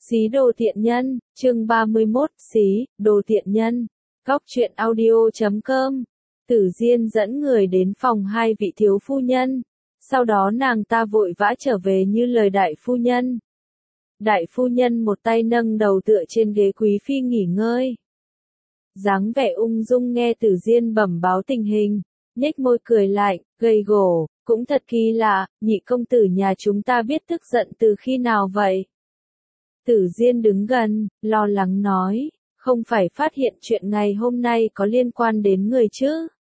Xí đồ tiện nhân, chương 31, xí, đồ tiện nhân. Góc truyện audio.com. Tử Diên dẫn người đến phòng hai vị thiếu phu nhân. Sau đó nàng ta vội vã trở về như lời đại phu nhân. Đại phu nhân một tay nâng đầu tựa trên ghế quý phi nghỉ ngơi. Dáng vẻ ung dung nghe Tử Diên bẩm báo tình hình, nhếch môi cười lạnh, gầy gổ, cũng thật kỳ lạ, nhị công tử nhà chúng ta biết tức giận từ khi nào vậy? Tử Diên đứng gần, lo lắng nói, không phải phát hiện chuyện ngày hôm nay có liên quan đến người chứ?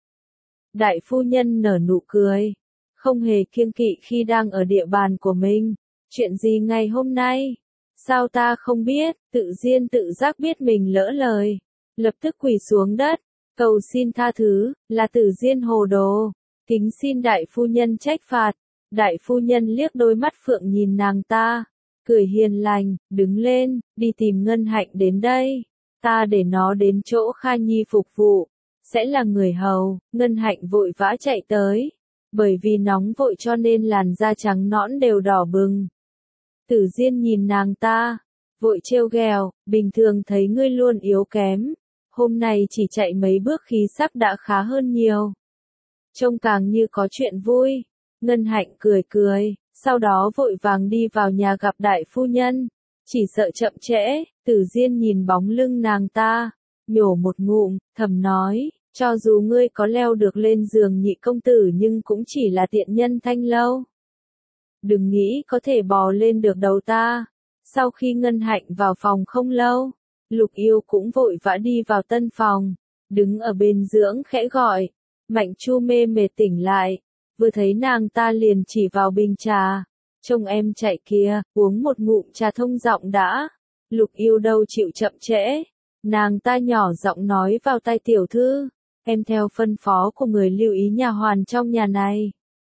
Đại phu nhân nở nụ cười, không hề kiêng kỵ khi đang ở địa bàn của mình. Chuyện gì ngày hôm nay? Sao ta không biết? Tử Diên tự giác biết mình lỡ lời, lập tức quỳ xuống đất, cầu xin tha thứ, là Tử Diên hồ đồ, kính xin đại phu nhân trách phạt. Đại phu nhân liếc đôi mắt phượng nhìn nàng ta, cười hiền lành, đứng lên, đi tìm Ngân Hạnh đến đây, ta để nó đến chỗ Kha Nhi phục vụ, sẽ là người hầu. Ngân Hạnh vội vã chạy tới, bởi vì nóng vội cho nên làn da trắng nõn đều đỏ bừng. Tử Diên nhìn nàng ta, vội trêu ghẹo, bình thường thấy ngươi luôn yếu kém, hôm nay chỉ chạy mấy bước khí sắc đã khá hơn nhiều. Trông càng như có chuyện vui. Ngân Hạnh cười cười, sau đó vội vàng đi vào nhà gặp đại phu nhân, chỉ sợ chậm trễ. Tử Diên nhìn bóng lưng nàng ta, nhổ một ngụm, thầm nói, cho dù ngươi có leo được lên giường nhị công tử nhưng cũng chỉ là tiện nhân thanh lâu. Đừng nghĩ có thể bò lên được đầu ta. Sau khi Ngân Hạnh vào phòng không lâu, Lục Yêu cũng vội vã đi vào tân phòng, đứng ở bên dưỡng khẽ gọi, Mạnh Chu mê mệt tỉnh lại, vừa thấy nàng ta liền chỉ vào bình trà, trông em chạy kìa, uống một ngụm trà thông giọng đã. Lục Yêu đâu chịu chậm trễ, nàng ta nhỏ giọng nói vào tai tiểu thư, em theo phân phó của người lưu ý nhà hoàn trong nhà này.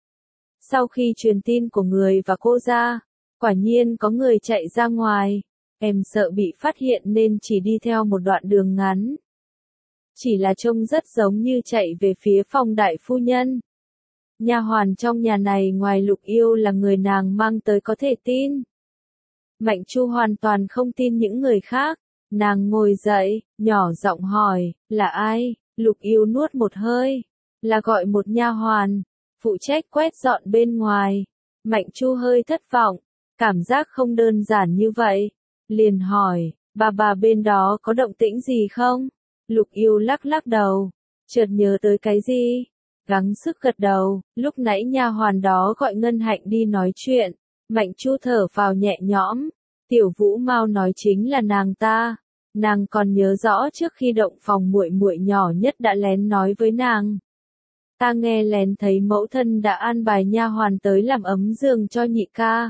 Sau khi truyền tin của người và cô ra, quả nhiên có người chạy ra ngoài, em sợ bị phát hiện nên chỉ đi theo một đoạn đường ngắn. Chỉ là trông rất giống như chạy về phía phòng đại phu nhân. Nha hoàn trong nhà này ngoài Lục Yêu là người nàng mang tới có thể tin. Mạnh Chu hoàn toàn không tin những người khác, nàng ngồi dậy, nhỏ giọng hỏi, là ai? Lục Yêu nuốt một hơi, là gọi một nha hoàn, phụ trách quét dọn bên ngoài. Mạnh Chu hơi thất vọng, cảm giác không đơn giản như vậy, liền hỏi, bà bên đó có động tĩnh gì không? Lục Yêu lắc lắc đầu, chợt nhớ tới cái gì, gắng sức gật đầu, lúc nãy nha hoàn đó gọi Ngân Hạnh đi nói chuyện. Mạnh Chu thở phào nhẹ nhõm, Tiểu Vũ Mao nói chính là nàng ta. Nàng còn nhớ rõ trước khi động phòng muội muội nhỏ nhất đã lén nói với nàng. Ta nghe lén thấy mẫu thân đã an bài nha hoàn tới làm ấm giường cho nhị ca.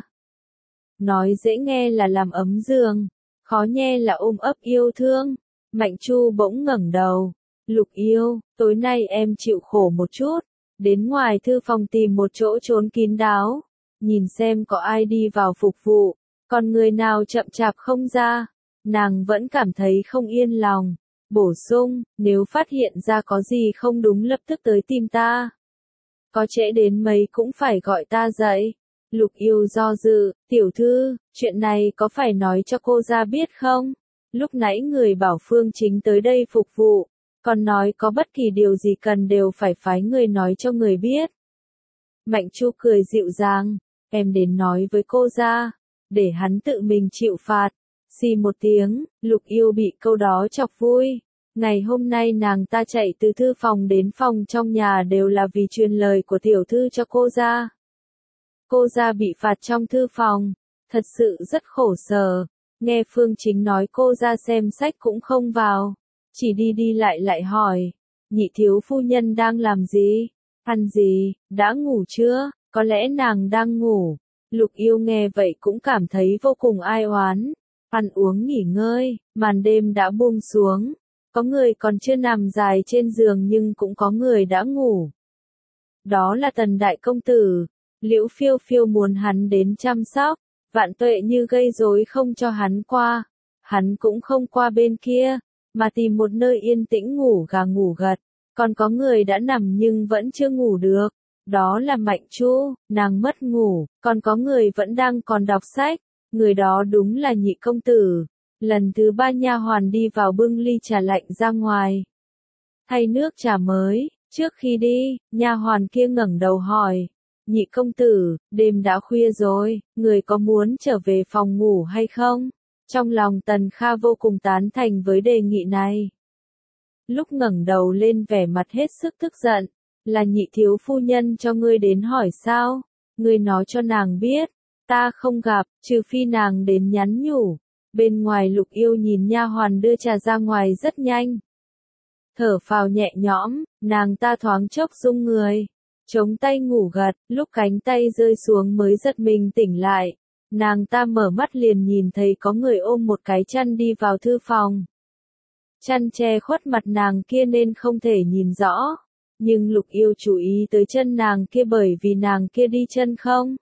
Nói dễ nghe là làm ấm giường, khó nghe là ôm ấp yêu thương. Mạnh Chu bỗng ngẩng đầu, Lục Yêu, tối nay em chịu khổ một chút, đến ngoài thư phòng tìm một chỗ trốn kín đáo, nhìn xem có ai đi vào phục vụ, còn người nào chậm chạp không ra. Nàng vẫn cảm thấy không yên lòng, bổ sung, nếu phát hiện ra có gì không đúng lập tức tới tìm ta. Có trễ đến mấy cũng phải gọi ta dậy. Lục Yêu do dự, tiểu thư, chuyện này có phải nói cho cô ra biết không? Lúc nãy người bảo Phương Chính tới đây phục vụ, còn nói có bất kỳ điều gì cần đều phải phái người nói cho người biết. Mạnh Chu cười dịu dàng, em đến nói với cô ra, để hắn tự mình chịu phạt. Xì một tiếng, Lục Yêu bị câu đó chọc vui. Ngày hôm nay nàng ta chạy từ thư phòng đến phòng trong nhà đều là vì truyền lời của tiểu thư cho cô ra. Cô ra bị phạt trong thư phòng, thật sự rất khổ sở. Nghe Phương Chính nói cô ra xem sách cũng không vào, chỉ đi đi lại hỏi, nhị thiếu phu nhân đang làm gì, ăn gì, đã ngủ chưa? Có lẽ nàng đang ngủ. Lục Yêu nghe vậy cũng cảm thấy vô cùng ai oán. Ăn uống nghỉ ngơi, màn đêm đã buông xuống, có người còn chưa nằm dài trên giường nhưng cũng có người đã ngủ. Đó là Tần đại công tử. Liễu Phiêu Phiêu muốn hắn đến chăm sóc, Vạn Tuệ như gây rối không cho hắn qua, hắn cũng không qua bên kia, mà tìm một nơi yên tĩnh ngủ gà ngủ gật. Còn có người đã nằm nhưng vẫn chưa ngủ được, đó là Mạnh Chu, nàng mất ngủ, còn có người vẫn đang còn đọc sách. người đó đúng là Nhị công tử. Lần thứ 3 nha hoàn đi vào bưng ly trà lạnh ra ngoài. Thay nước trà mới, trước khi đi, nha hoàn kia ngẩng đầu hỏi. Nhị công tử, đêm đã khuya rồi, người có muốn trở về phòng ngủ hay không? Trong lòng Tần Kha vô cùng tán thành với đề nghị này. Lúc ngẩng đầu lên vẻ mặt hết sức tức giận, là Nhị thiếu phu nhân cho ngươi đến hỏi sao? Ngươi nói cho nàng biết, ta không gặp, trừ phi nàng đến nhắn nhủ. Bên ngoài Lục Yêu nhìn nha hoàn đưa trà ra ngoài rất nhanh. Thở phào nhẹ nhõm, nàng ta thoáng chốc rung người. Chống tay ngủ gật, lúc cánh tay rơi xuống mới giật mình tỉnh lại. Nàng ta mở mắt liền nhìn thấy có người ôm một cái chăn đi vào thư phòng. Chăn che khuất mặt nàng kia nên không thể nhìn rõ. Nhưng Lục Yêu chú ý tới chân nàng kia bởi vì nàng kia đi chân không.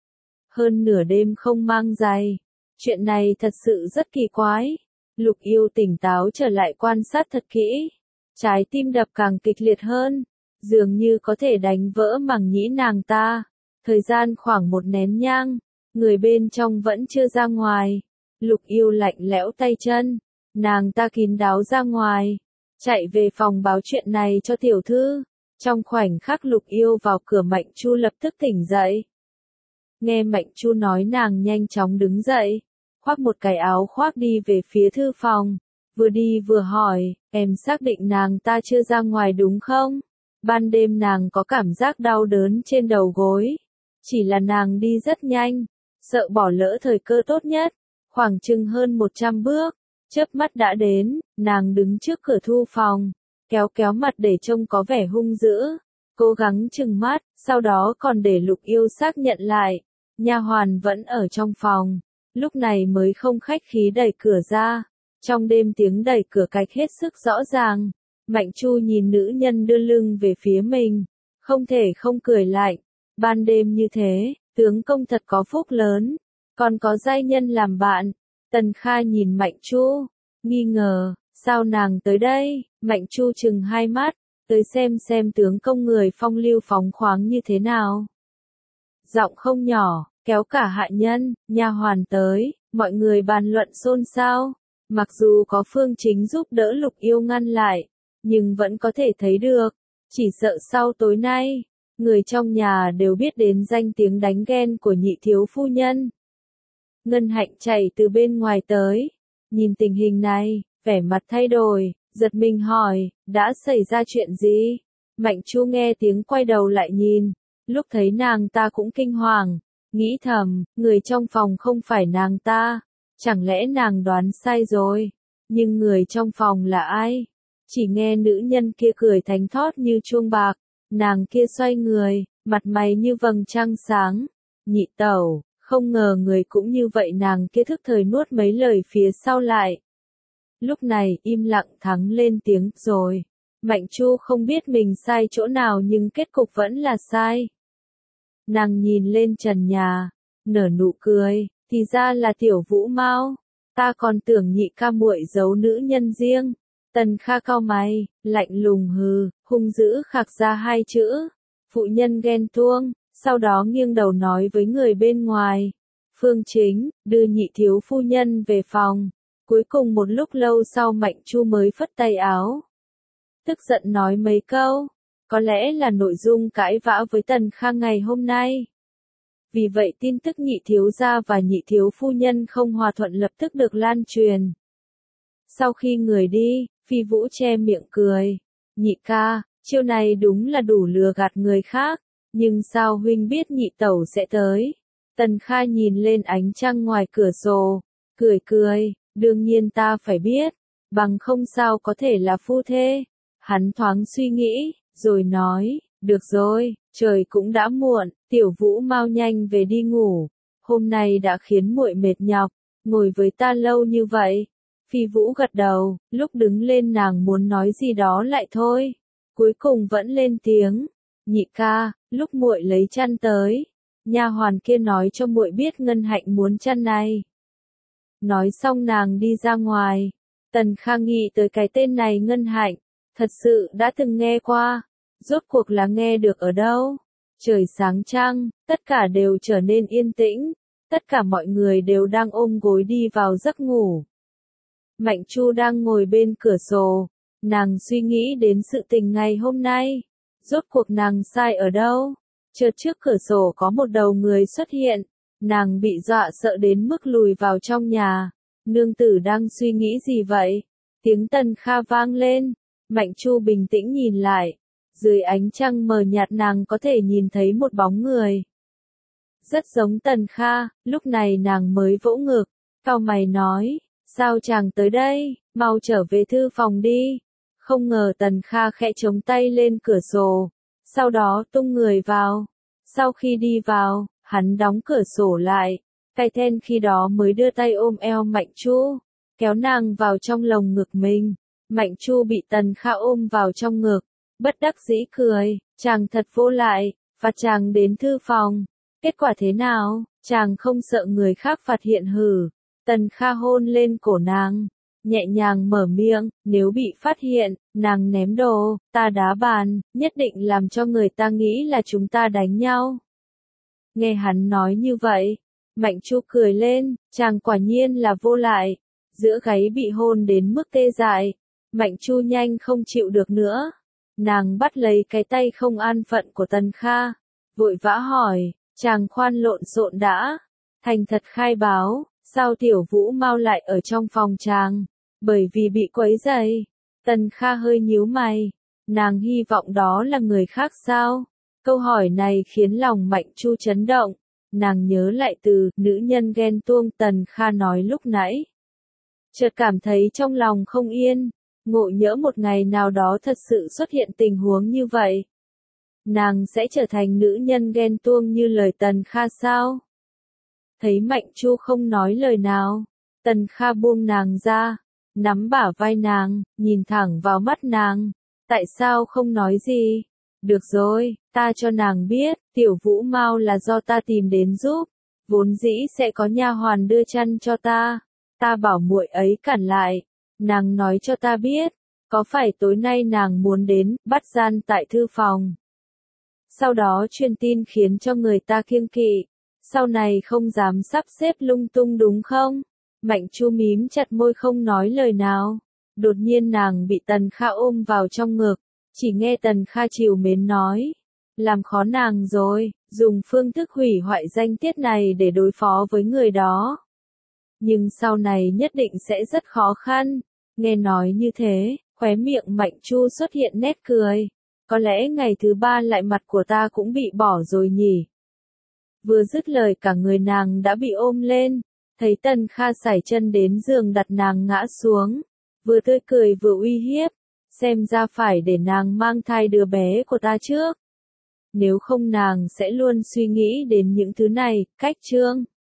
Hơn nửa đêm không mang giày. Chuyện này thật sự rất kỳ quái. Lục Yêu tỉnh táo trở lại quan sát thật kỹ. Trái tim đập càng kịch liệt hơn. Dường như có thể đánh vỡ màng nhĩ nàng ta. Thời gian khoảng một nén nhang. Người bên trong vẫn chưa ra ngoài. Lục Yêu lạnh lẽo tay chân. Nàng ta kín đáo ra ngoài. Chạy về phòng báo chuyện này cho tiểu thư. Trong khoảnh khắc Lục Yêu vào cửa, Mạnh Chu lập tức tỉnh dậy. Nghe Mạnh Chu nói, nàng nhanh chóng đứng dậy. Khoác một cái áo khoác đi về phía thư phòng. Vừa đi vừa hỏi, em xác định nàng ta chưa ra ngoài đúng không? Ban đêm nàng có cảm giác đau đớn trên đầu gối. Chỉ là nàng đi rất nhanh, sợ bỏ lỡ thời cơ tốt nhất. Khoảng chừng hơn 100 bước, chớp mắt đã đến, nàng đứng trước cửa thu phòng, kéo kéo mặt để trông có vẻ hung dữ. Cố gắng chừng mắt, sau đó còn để Lục Yêu xác nhận lại. Nha hoàn vẫn ở trong phòng, lúc này mới không khách khí đẩy cửa ra. Trong đêm tiếng đẩy cửa cạch hết sức rõ ràng. Mạnh Chu nhìn nữ nhân đưa lưng về phía mình, không thể không cười lạnh. Ban đêm như thế, tướng công thật có phúc lớn, còn có giai nhân làm bạn. Tần Kha nhìn Mạnh Chu, nghi ngờ, sao nàng tới đây? Mạnh Chu chừng hai mắt, tới xem tướng công người phong lưu phóng khoáng như thế nào. Giọng không nhỏ, kéo cả hạ nhân, nha hoàn tới, mọi người bàn luận xôn xao. Mặc dù có Phương Chính giúp đỡ Lục Yêu ngăn lại, nhưng vẫn có thể thấy được, chỉ sợ sau tối nay, người trong nhà đều biết đến danh tiếng đánh ghen của Nhị thiếu phu nhân. Ngân Hạnh chạy từ bên ngoài tới, nhìn tình hình này, vẻ mặt thay đổi, giật mình hỏi, đã xảy ra chuyện gì? Mạnh Chu nghe tiếng quay đầu lại nhìn, lúc thấy nàng ta cũng kinh hoàng, nghĩ thầm, người trong phòng không phải nàng ta, chẳng lẽ nàng đoán sai rồi? Nhưng người trong phòng là ai? Chỉ nghe nữ nhân kia cười thánh thót như chuông bạc, nàng kia xoay người, mặt mày như vầng trăng sáng. Nhị tẩu, không ngờ người cũng như vậy. Nàng kia thức thời nuốt mấy lời phía sau lại. Lúc này im lặng thắng lên tiếng, rồi. Mạnh Chu không biết mình sai chỗ nào nhưng kết cục vẫn là sai. Nàng nhìn lên trần nhà, nở nụ cười, thì ra là Tiểu Vũ Mao. Ta còn tưởng Nhị ca muội giấu nữ nhân riêng. Tần Kha cau mày, lạnh lùng hừ, hung dữ khạc ra hai chữ. Phụ nhân ghen tuông, sau đó nghiêng đầu nói với người bên ngoài. Phương Chính, đưa Nhị thiếu phu nhân về phòng. Cuối cùng một lúc lâu sau Mạnh Chu mới phất tay áo. Tức giận nói mấy câu, có lẽ là nội dung cãi vã với Tần Kha ngày hôm nay. Vì vậy tin tức Nhị thiếu gia và Nhị thiếu phu nhân không hòa thuận lập tức được lan truyền. Sau khi người đi, Phi Vũ che miệng cười. Nhị ca, chiêu này đúng là đủ lừa gạt người khác, nhưng sao huynh biết nhị tẩu sẽ tới? Tần Kha nhìn lên ánh trăng ngoài cửa sổ, cười cười, đương nhiên ta phải biết, bằng không sao có thể là phu thê. Hắn thoáng suy nghĩ, rồi nói, được rồi, trời cũng đã muộn, Tiểu Vũ mau nhanh về đi ngủ, hôm nay đã khiến muội mệt nhọc, ngồi với ta lâu như vậy. Phi Vũ gật đầu, lúc đứng lên nàng muốn nói gì đó lại thôi, cuối cùng vẫn lên tiếng, nhị ca, lúc muội lấy chăn tới, nha hoàn kia nói cho muội biết Ngân Hạnh muốn chăn này. Nói xong nàng đi ra ngoài. Tần Kha nghĩ tới cái tên này Ngân Hạnh, thật sự đã từng nghe qua, rốt cuộc là nghe được ở đâu? Trời sáng trăng, tất cả đều trở nên yên tĩnh, Tất cả mọi người đều đang ôm gối đi vào giấc ngủ. Mạnh Chu đang ngồi bên cửa sổ, nàng suy nghĩ đến sự tình ngày hôm nay. Rốt cuộc nàng sai ở đâu? Chợt trước cửa sổ có một đầu người xuất hiện, nàng bị dọa sợ đến mức lùi vào trong nhà. Nương tử đang suy nghĩ gì vậy? Tiếng Tần Kha vang lên, Mạnh Chu bình tĩnh nhìn lại. Dưới ánh trăng mờ nhạt nàng có thể nhìn thấy một bóng người. Rất giống Tần Kha, lúc này nàng mới vỗ ngực, cau mày nói, sao chàng tới đây, mau trở về thư phòng đi. Không ngờ Tần Kha khẽ chống tay lên cửa sổ, sau đó tung người vào. Sau khi đi vào, hắn đóng cửa sổ lại, Cai Then khi đó mới đưa tay ôm eo Mạnh Chu, kéo nàng vào trong lồng ngực mình. Mạnh Chu bị Tần Kha ôm vào trong ngực, bất đắc dĩ cười, chàng thật vô lại, phạt chàng đến thư phòng. Kết quả thế nào, chàng không sợ người khác phát hiện hử? Tần Kha hôn lên cổ nàng, nhẹ nhàng mở miệng, nếu bị phát hiện, nàng ném đồ, ta đá bàn, nhất định làm cho người ta nghĩ là chúng ta đánh nhau. Nghe hắn nói như vậy, Mạnh Chu cười lên, chàng quả nhiên là vô lại, giữa gáy bị hôn đến mức tê dại. Mạnh Chu nhanh không chịu được nữa, nàng bắt lấy cái tay không an phận của Tần Kha, vội vã hỏi, chàng khoan lộn xộn đã, thành thật khai báo, sao Tiểu Vũ Mau lại ở trong phòng chàng, bởi vì bị quấy rầy. Tần Kha hơi nhíu mày, nàng hy vọng đó là người khác sao? Câu hỏi này khiến lòng Mạnh Chu chấn động, nàng nhớ lại từ nữ nhân ghen tuông Tần Kha nói lúc nãy. Chợt cảm thấy trong lòng không yên, ngộ nhỡ một ngày nào đó thật sự xuất hiện tình huống như vậy. Nàng sẽ trở thành nữ nhân ghen tuông như lời Tần Kha sao? Thấy Mạnh Chu không nói lời nào, Tần Kha buông nàng ra, nắm bả vai nàng, nhìn thẳng vào mắt nàng. Tại sao không nói gì? Được rồi, ta cho nàng biết, Tiểu Vũ Mau là do ta tìm đến giúp, vốn dĩ sẽ có nha hoàn đưa chăn cho ta. Ta bảo muội ấy cản lại, nàng nói cho ta biết, có phải tối nay nàng muốn đến, bắt gian tại thư phòng. Sau đó truyền tin khiến cho người ta kiêng kỵ, sau này không dám sắp xếp lung tung đúng không? Mạnh Chu mím chặt môi không nói lời nào. Đột nhiên nàng bị Tần Kha ôm vào trong ngực, chỉ nghe Tần Kha trìu mến nói, làm khó nàng rồi, dùng phương thức hủy hoại danh tiết này để đối phó với người đó. Nhưng sau này nhất định sẽ rất khó khăn. Nghe nói như thế, khóe miệng Mạnh Chu xuất hiện nét cười. Có lẽ ngày thứ ba lại mặt của ta cũng bị bỏ rồi nhỉ. Vừa dứt lời cả người nàng đã bị ôm lên, thấy Tần Kha sải chân đến giường đặt nàng ngã xuống, vừa tươi cười vừa uy hiếp, xem ra phải để nàng mang thai đứa bé của ta trước. Nếu không nàng sẽ luôn suy nghĩ đến những thứ này, cách chương.